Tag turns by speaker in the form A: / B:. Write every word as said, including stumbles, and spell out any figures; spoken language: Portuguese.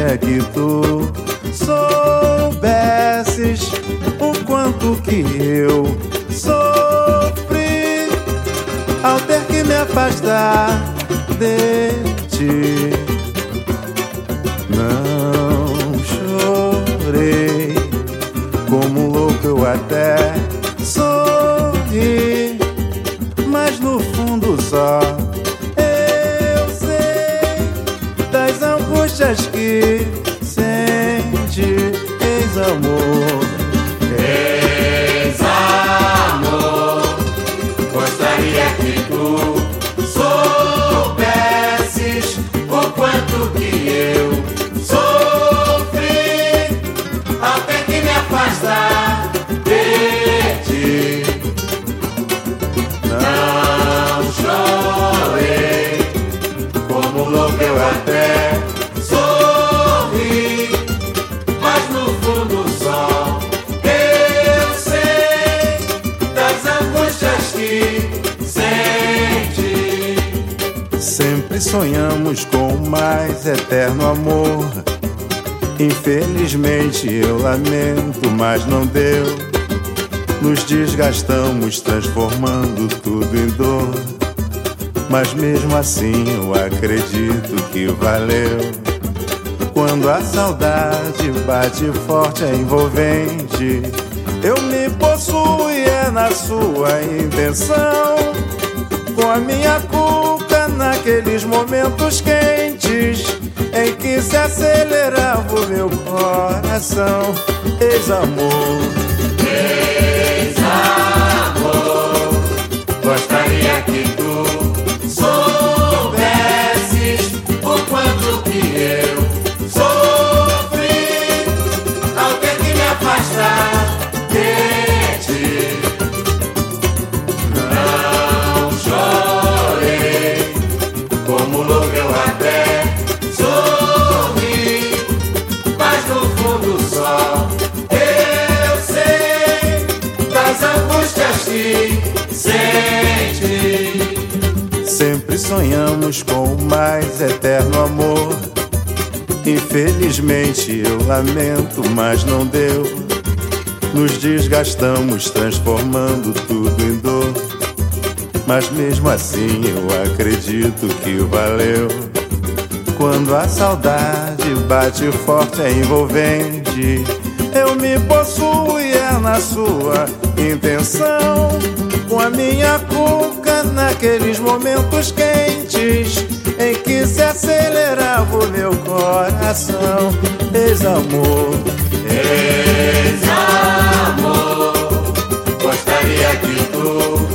A: Gostaria que tu soubesses o quanto que eu sofri ao ter que me afastar de ti. Não chorei, como louco eu até sorri, mas no fundo só eu sei das angústias que sente. Ex-amor,
B: ex-amor, gostaria que tu soubesses o quanto que eu sofri ao ter que me afastar de ti. Não chorei, como louco eu até sorri, mas no fundo só eu sei das angústias que sente.
A: sempre sonhamos com o mais eterno amor. Infelizmente eu lamento, mas não deu. Nos desgastamos transformando tudo em dor, mas mesmo assim eu acredito que valeu. Quando a saudade bate forte, é envolvente. Eu me possuo e é na sua intenção. Com a minha cuca naqueles momentos quentes em que se acelerava o meu coração. Ex-amor,
B: ex-amor, gostaria que tu soubesses o quanto que eu sofri ao ter que me afastar de ti. Não chorei, como louco eu até sorri, mas no fundo só eu sei das angústias que sente.
A: sempre sonhamos com o mais eterno amor. Infelizmente eu lamento, mas não deu. Nos desgastamos transformando tudo em dor, mas mesmo assim eu acredito que valeu. Quando a saudade bate forte, é envolvente. Eu me possuo e é na sua intenção. Com a minha cuca naqueles momentos quentes em que se acelerava o meu coração. Ex-amor,
B: ex-amor, gostaria que tu